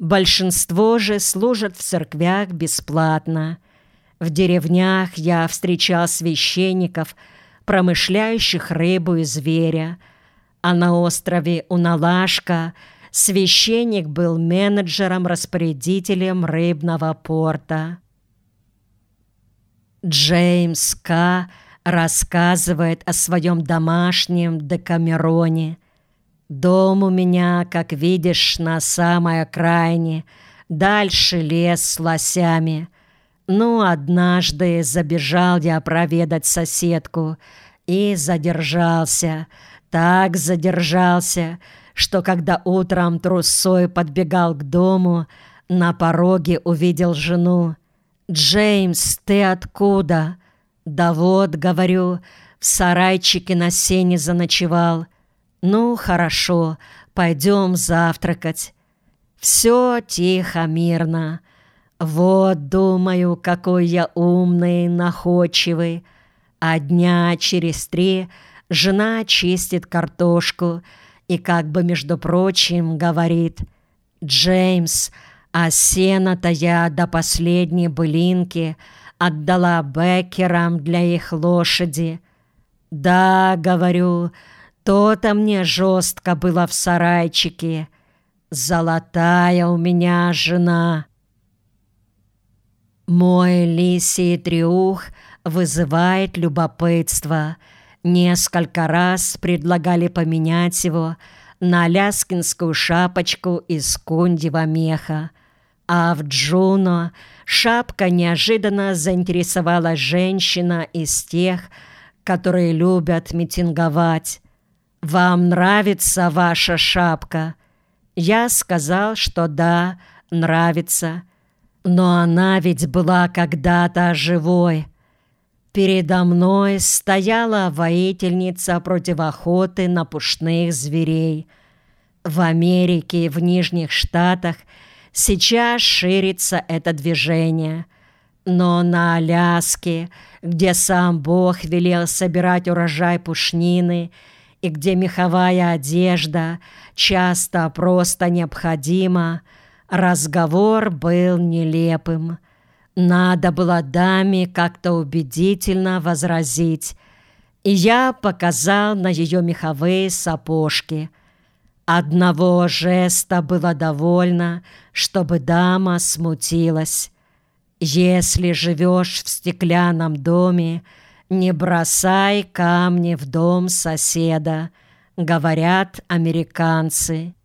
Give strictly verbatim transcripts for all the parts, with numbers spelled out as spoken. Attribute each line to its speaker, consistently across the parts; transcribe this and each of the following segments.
Speaker 1: Большинство же служат в церквях бесплатно. В деревнях я встречал священников, промышляющих рыбу и зверя, а на острове Уналашка священник был менеджером-распорядителем рыбного порта. Джеймс К. рассказывает о своем домашнем Декамероне. «Дом у меня, как видишь, на самой окраине, дальше лес с лосями. Ну, однажды забежал я проведать соседку и задержался, так задержался, что когда утром трусой подбегал к дому, на пороге увидел жену. «Джеймс, ты откуда?» «Да вот, — говорю, — в сарайчике на сене заночевал». «Ну, хорошо, пойдем завтракать». Все тихо, мирно. Вот, думаю, какой я умный, находчивый. А дня через три жена чистит картошку и как бы, между прочим, говорит: «Джеймс, а сено-то я до последней былинки отдала беккерам для их лошади». «Да, — говорю, — то-то мне жестко было в сарайчике. Золотая у меня жена». Мой лисий треух вызывает любопытство. Несколько раз предлагали поменять его на аляскинскую шапочку из кундьего меха. А в Джуно шапка неожиданно заинтересовала женщина из тех, которые любят митинговать. «Вам нравится ваша шапка?» Я сказал, что да, нравится. Но она ведь была когда-то живой. Передо мной стояла воительница против охоты на пушных зверей. В Америке и в Нижних Штатах сейчас ширится это движение. Но на Аляске, где сам Бог велел собирать урожай пушнины и где меховая одежда часто просто необходима, разговор был нелепым. Надо было даме как-то убедительно возразить, и я показал на ее меховые сапожки. Одного жеста было довольно, чтобы дама смутилась. «Если живешь в стеклянном доме, не бросай камни в дом соседа», — говорят американцы.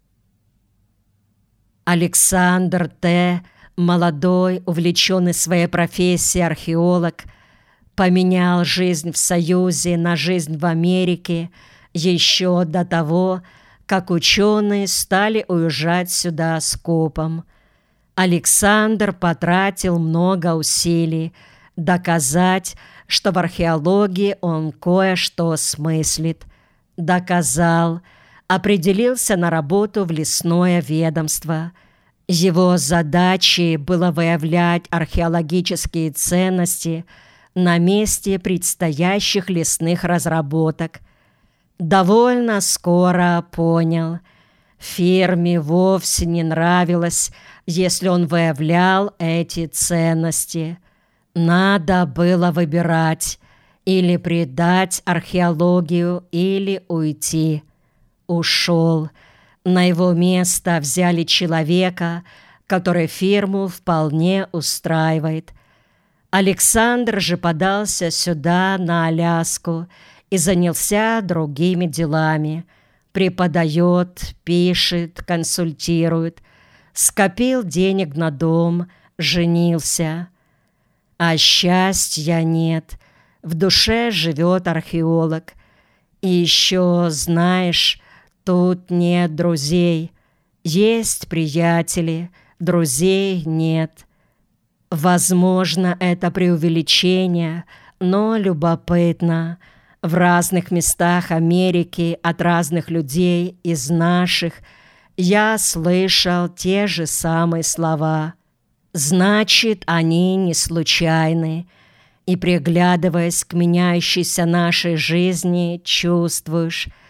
Speaker 1: Александр Т., молодой, увлеченный своей профессией археолог, поменял жизнь в Союзе на жизнь в Америке еще до того, как ученые стали уезжать сюда скопом. Александр потратил много усилий доказать, что в археологии он кое-что смыслит. Доказал, определился на работу в лесное ведомство. Его задачей было выявлять археологические ценности на месте предстоящих лесных разработок. Довольно скоро понял, фирме вовсе не нравилось, если он выявлял эти ценности. Надо было выбирать: или предать археологию, или уйти. Ушел. На его место взяли человека, который фирму вполне устраивает. Александр же подался сюда, на Аляску, и занялся другими делами. Преподает, пишет, консультирует. Скопил денег на дом, женился. А счастья нет. В душе живет археолог. И еще, знаешь, тут нет друзей. Есть приятели, друзей нет. Возможно, это преувеличение, но любопытно. В разных местах Америки от разных людей из наших я слышал те же самые слова. Значит, они не случайны. И, приглядываясь к меняющейся нашей жизни, чувствуешь,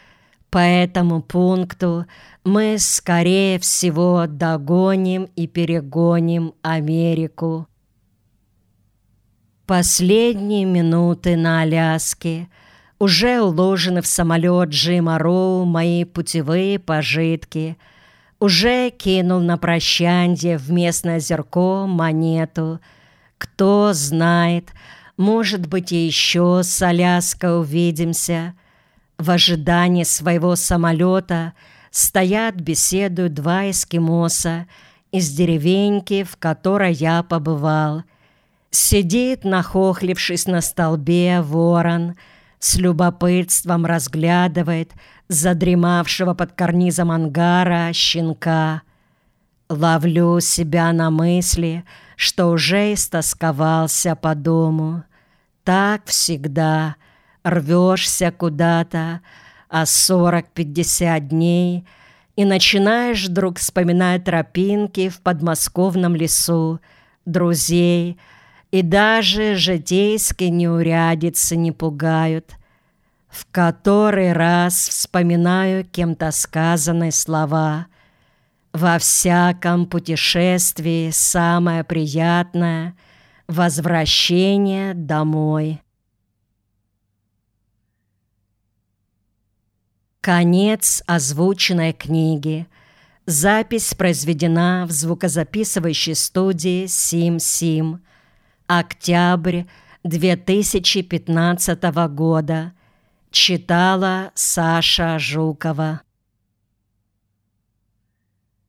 Speaker 1: По этому пункту мы, скорее всего, догоним и перегоним Америку. Последние минуты на Аляске. Уже уложены в самолет Джима Роу мои путевые пожитки. Уже кинул на прощанье в местное озерко монету. Кто знает, может быть, и еще с Аляской увидимся. В ожидании своего самолета стоят, беседуют два эскимоса из деревеньки, в которой я побывал. Сидит, нахохлившись на столбе, ворон, с любопытством разглядывает задремавшего под карнизом ангара щенка. Ловлю себя на мысли, что уже истосковался по дому. Так всегда рвешься куда-то, а сорок-пятьдесят дней, и начинаешь вдруг вспоминать тропинки в подмосковном лесу, друзей, и даже житейские неурядицы не пугают. В который раз вспоминаю кем-то сказанные слова: «Во всяком путешествии самое приятное — возвращение домой». Конец озвученной книги. Запись произведена в звукозаписывающей студии Сим-Сим. Октябрь две тысячи пятнадцатого года. Читала Саша Жукова.